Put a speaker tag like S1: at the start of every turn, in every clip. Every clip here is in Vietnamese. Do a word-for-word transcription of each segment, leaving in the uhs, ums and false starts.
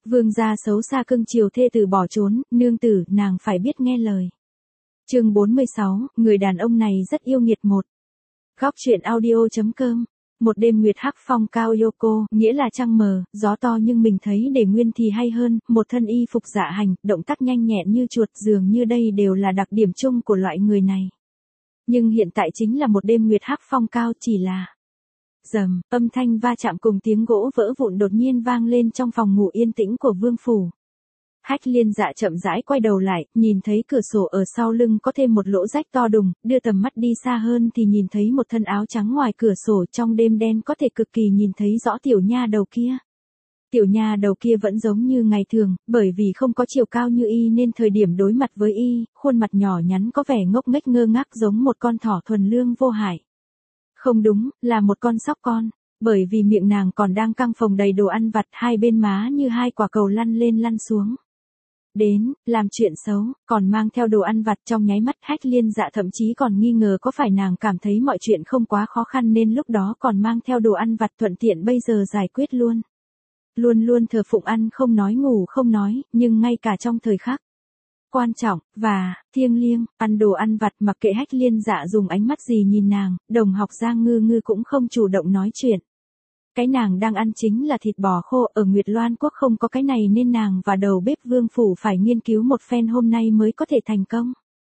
S1: Vương gia xấu xa cưng chiều thê tử bỏ trốn, nương tử, nàng phải biết nghe lời. Chương bốn mươi sáu, người đàn ông này rất yêu nghiệt một. Góc truyện audio.com. Một đêm nguyệt hắc phong cao Yoko, nghĩa là trăng mờ, gió to nhưng mình thấy để nguyên thì hay hơn, một thân y phục dạ hành, động tác nhanh nhẹn như chuột, dường như đây đều là đặc điểm chung của loại người này. Nhưng hiện tại chính là một đêm nguyệt hắc phong cao, chỉ là rầm, âm thanh va chạm cùng tiếng gỗ vỡ vụn đột nhiên vang lên trong phòng ngủ yên tĩnh của vương phủ. Hách Liên Dạ chậm rãi quay đầu lại, nhìn thấy cửa sổ ở sau lưng có thêm một lỗ rách to đùng, đưa tầm mắt đi xa hơn thì nhìn thấy một thân áo trắng ngoài cửa sổ, trong đêm đen có thể cực kỳ nhìn thấy rõ tiểu nha đầu kia. Tiểu nha đầu kia vẫn giống như ngày thường, bởi vì không có chiều cao như y nên thời điểm đối mặt với y, khuôn mặt nhỏ nhắn có vẻ ngốc nghếch ngơ ngác giống một con thỏ thuần lương vô hại. Không đúng, là một con sóc con, bởi vì miệng nàng còn đang căng phồng đầy đồ ăn vặt, hai bên má như hai quả cầu lăn lên lăn xuống. Đến, làm chuyện xấu, còn mang theo đồ ăn vặt. Trong nháy mắt Hách Liên Dạ thậm chí còn nghi ngờ có phải nàng cảm thấy mọi chuyện không quá khó khăn nên lúc đó còn mang theo đồ ăn vặt thuận tiện bây giờ giải quyết luôn. Luôn luôn thờ phụng ăn không nói ngủ không nói, nhưng ngay cả trong thời khắc quan trọng, và thiêng liêng, ăn đồ ăn vặt mặc kệ Hách Liên Dạ dùng ánh mắt gì nhìn nàng, đồng học Giang Ngư Ngư cũng không chủ động nói chuyện. Cái nàng đang ăn chính là thịt bò khô, ở Nguyệt Loan Quốc không có cái này nên nàng và đầu bếp vương phủ phải nghiên cứu một phen hôm nay mới có thể thành công.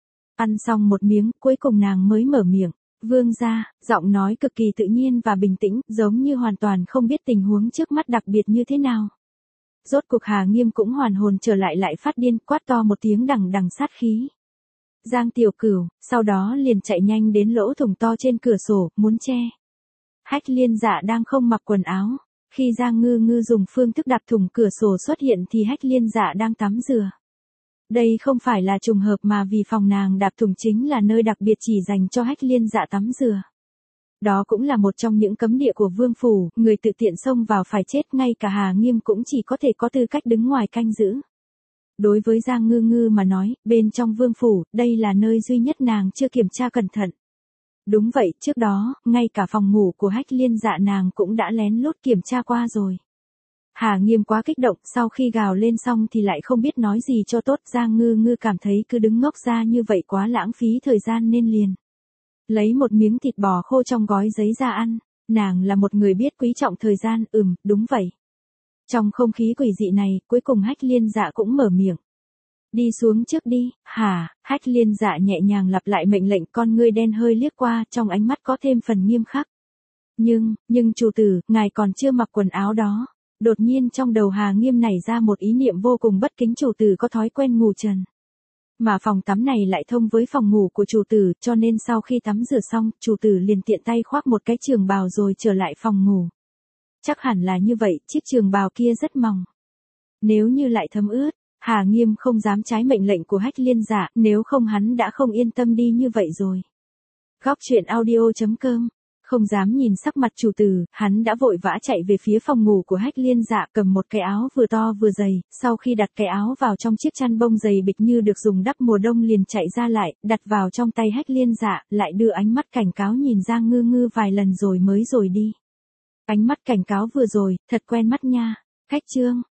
S1: Ăn xong một miếng, cuối cùng nàng mới mở miệng. Vương gia, giọng nói cực kỳ tự nhiên và bình tĩnh, giống như hoàn toàn không biết tình huống trước mắt đặc biệt như thế nào. Rốt cuộc Hà Nghiêm cũng hoàn hồn trở lại lại phát điên, quát to một tiếng đằng đằng sát khí. Giang Tiểu Cửu, sau đó liền chạy nhanh đến lỗ thủng to trên cửa sổ, muốn che. Hách Liên Dạ đang không mặc quần áo. Khi Giang Ngư Ngư dùng phương thức đạp thủng cửa sổ xuất hiện thì Hách Liên Dạ đang tắm rửa. Đây không phải là trùng hợp mà vì phòng nàng đạp thủng chính là nơi đặc biệt chỉ dành cho Hách Liên Dạ tắm rửa. Đó cũng là một trong những cấm địa của vương phủ, người tự tiện xông vào phải chết, ngay cả Hà Nghiêm cũng chỉ có thể có tư cách đứng ngoài canh giữ. Đối với Giang Ngư Ngư mà nói, bên trong vương phủ, đây là nơi duy nhất nàng chưa kiểm tra cẩn thận. Đúng vậy, trước đó, ngay cả phòng ngủ của Hách Liên Dạ nàng cũng đã lén lút kiểm tra qua rồi. Hà Nghiêm quá kích động, sau khi gào lên xong thì lại không biết nói gì cho tốt. Giang Ngư Ngư cảm thấy cứ đứng ngốc ra như vậy quá lãng phí thời gian nên liền lấy một miếng thịt bò khô trong gói giấy ra ăn. Nàng là một người biết quý trọng thời gian, ừm, đúng vậy. Trong không khí quỷ dị này, cuối cùng Hách Liên Dạ cũng mở miệng. Đi xuống trước đi, hả? Hách Liên Dạ nhẹ nhàng lặp lại mệnh lệnh, con ngươi đen hơi liếc qua, trong ánh mắt có thêm phần nghiêm khắc. Nhưng, nhưng chủ tử, ngài còn chưa mặc quần áo đó. Đột nhiên trong đầu Hà Nghiêm nảy ra một ý niệm vô cùng bất kính, chủ tử có thói quen ngủ trần. Mà phòng tắm này lại thông với phòng ngủ của chủ tử, cho nên sau khi tắm rửa xong, chủ tử liền tiện tay khoác một cái trường bào rồi trở lại phòng ngủ. Chắc hẳn là như vậy, chiếc trường bào kia rất mỏng. Nếu như lại thấm ướt, Hà Nghiêm không dám trái mệnh lệnh của Hách Liên Dạ, nếu không hắn đã không yên tâm đi như vậy rồi. Góc truyện audio.com. Không dám nhìn sắc mặt chủ tử, hắn đã vội vã chạy về phía phòng ngủ của Hách Liên Dạ, cầm một cái áo vừa to vừa dày, sau khi đặt cái áo vào trong chiếc chăn bông dày bịch như được dùng đắp mùa đông liền chạy ra lại, đặt vào trong tay Hách Liên Dạ, lại đưa ánh mắt cảnh cáo nhìn Giang Ngư Ngư vài lần rồi mới rồi đi. Ánh mắt cảnh cáo vừa rồi, thật quen mắt nha. Khách trương,